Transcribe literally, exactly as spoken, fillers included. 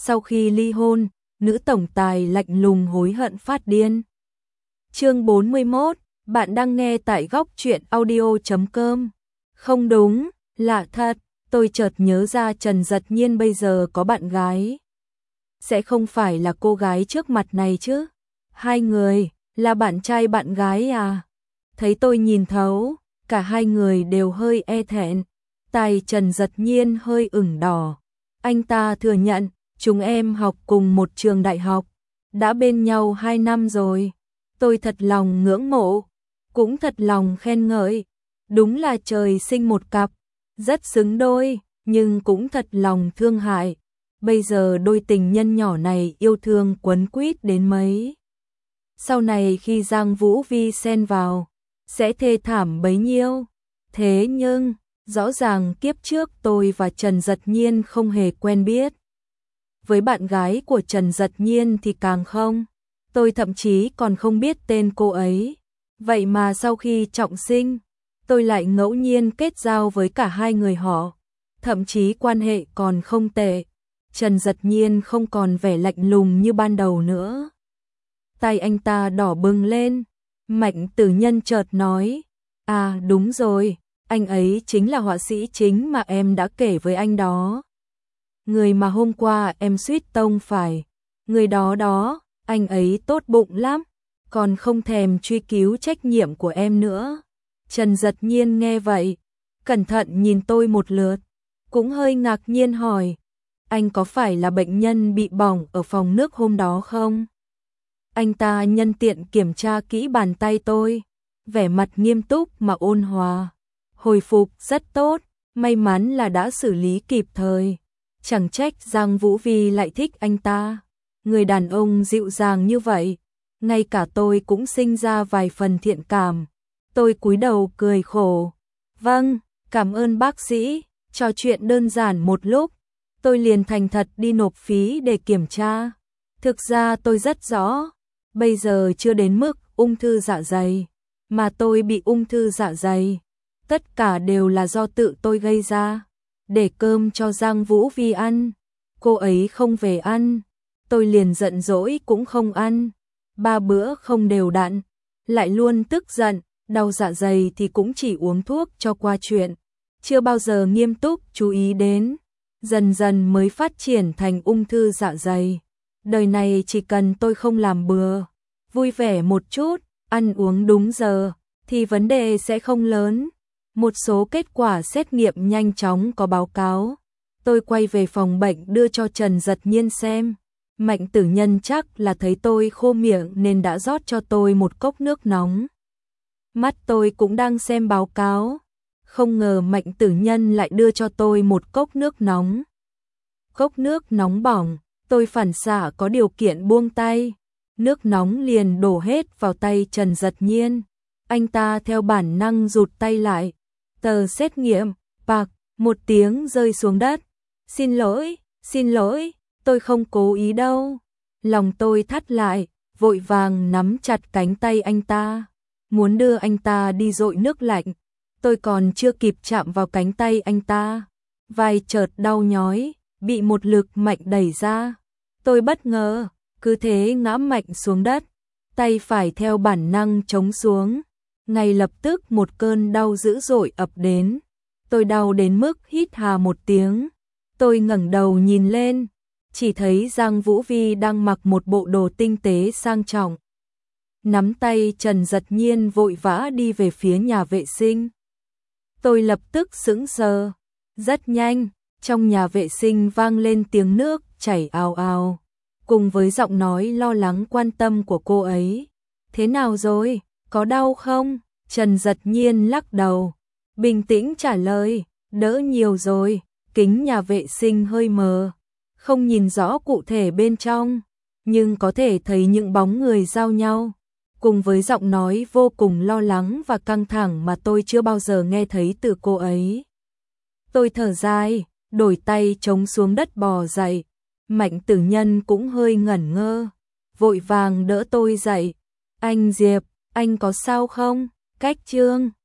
sau khi ly hôn, nữ tổng tài lạnh lùng hối hận phát điên. Chương bốn mươi mốt, bạn đang nghe tại góc truyện audio chấm com. Không đúng, lạ thật, tôi chợt nhớ ra Trần Dật Nhiên bây giờ có bạn gái. Sẽ không phải là cô gái trước mặt này chứ? Hai người, là bạn trai bạn gái à? Thấy tôi nhìn thấu, cả hai người đều hơi e thẹn. Tai Trần Dật Nhiên hơi ửng đỏ. Anh ta thừa nhận, chúng em học cùng một trường đại học, đã bên nhau hai năm rồi. Tôi thật lòng ngưỡng mộ, cũng thật lòng khen ngợi. Đúng là trời sinh một cặp, rất xứng đôi, nhưng cũng thật lòng thương hại. Bây giờ đôi tình nhân nhỏ này yêu thương quấn quýt đến mấy. Sau này khi Giang Vũ Vi xen vào, sẽ thê thảm bấy nhiêu. Thế nhưng, rõ ràng kiếp trước tôi và Trần Dật Nhiên không hề quen biết. Với bạn gái của Trần Dật Nhiên thì càng không. Tôi thậm chí còn không biết tên cô ấy. Vậy mà sau khi trọng sinh, tôi lại ngẫu nhiên kết giao với cả hai người họ. Thậm chí quan hệ còn không tệ. Trần Dật Nhiên không còn vẻ lạnh lùng như ban đầu nữa. Tay anh ta đỏ bừng lên. Mạnh Tử Nhân chợt nói, à đúng rồi, anh ấy chính là họa sĩ chính mà em đã kể với anh đó. Người mà hôm qua em suýt tông phải. Người đó đó, anh ấy tốt bụng lắm, còn không thèm truy cứu trách nhiệm của em nữa. Trần Dật Nhiên nghe vậy, cẩn thận nhìn tôi một lượt, cũng hơi ngạc nhiên hỏi, anh có phải là bệnh nhân bị bỏng ở phòng nước hôm đó không? Anh ta nhân tiện kiểm tra kỹ bàn tay tôi, vẻ mặt nghiêm túc mà ôn hòa. Hồi phục rất tốt, may mắn là đã xử lý kịp thời. Chẳng trách Giang Vũ Vi lại thích anh ta. Người đàn ông dịu dàng như vậy, ngay cả tôi cũng sinh ra vài phần thiện cảm. Tôi cúi đầu cười khổ. Vâng, cảm ơn bác sĩ. Trò chuyện đơn giản một lúc, tôi liền thành thật đi nộp phí để kiểm tra. Thực ra tôi rất rõ, bây giờ chưa đến mức ung thư dạ dày, mà tôi bị ung thư dạ dày. Tất cả đều là do tự tôi gây ra. Để cơm cho Giang Vũ Vi ăn, cô ấy không về ăn, tôi liền giận dỗi cũng không ăn. Ba bữa không đều đặn, lại luôn tức giận, đau dạ dày thì cũng chỉ uống thuốc cho qua chuyện, chưa bao giờ nghiêm túc chú ý đến. Dần dần mới phát triển thành ung thư dạ dày. Đời này chỉ cần tôi không làm bừa, vui vẻ một chút, ăn uống đúng giờ, thì vấn đề sẽ không lớn. Một số kết quả xét nghiệm nhanh chóng có báo cáo. Tôi quay về phòng bệnh đưa cho Trần Dật Nhiên xem. Mạnh Tử Nhân chắc là thấy tôi khô miệng nên đã rót cho tôi một cốc nước nóng. Mắt tôi cũng đang xem báo cáo. Không ngờ Mạnh Tử Nhân lại đưa cho tôi một cốc nước nóng. Cốc nước nóng bỏng, tôi phản xạ có điều kiện buông tay. Nước nóng liền đổ hết vào tay Trần Dật Nhiên. Anh ta theo bản năng rụt tay lại. Tờ xét nghiệm, bạc, một tiếng rơi xuống đất. Xin lỗi, xin lỗi, tôi không cố ý đâu. Lòng tôi thắt lại, vội vàng nắm chặt cánh tay anh ta, muốn đưa anh ta đi dội nước lạnh. Tôi còn chưa kịp chạm vào cánh tay anh ta, vai chợt đau nhói, bị một lực mạnh đẩy ra. Tôi bất ngờ, cứ thế ngã mạnh xuống đất, tay phải theo bản năng chống xuống. Ngay lập tức một cơn đau dữ dội ập đến. Tôi đau đến mức hít hà một tiếng. Tôi ngẩng đầu nhìn lên, chỉ thấy Giang Vũ Vi đang mặc một bộ đồ tinh tế sang trọng. Nắm tay Trần Dật Nhiên vội vã đi về phía nhà vệ sinh. Tôi lập tức sững sờ. Rất nhanh, trong nhà vệ sinh vang lên tiếng nước chảy ào ào, cùng với giọng nói lo lắng quan tâm của cô ấy. Thế nào rồi? Có đau không? Trần Dật Nhiên lắc đầu, bình tĩnh trả lời, đỡ nhiều rồi. Kính nhà vệ sinh hơi mờ, không nhìn rõ cụ thể bên trong, nhưng có thể thấy những bóng người giao nhau, cùng với giọng nói vô cùng lo lắng và căng thẳng mà tôi chưa bao giờ nghe thấy từ cô ấy. Tôi thở dài, đổi tay chống xuống đất bò dậy. Mạnh Tử Nhân cũng hơi ngẩn ngơ, vội vàng đỡ tôi dậy. Anh Diệp, anh có sao không? Cách Trương